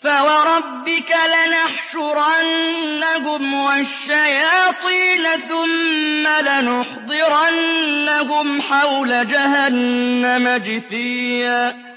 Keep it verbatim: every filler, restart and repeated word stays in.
فَوَرَبِّكَ لَنَحْشُرَنَّهُمْ وَالشَّيَاطِينَ ثُمَّ لَنُحْضِرَنَّهُمْ حَوْلَ جَهَنَّمَ جِثِيًّا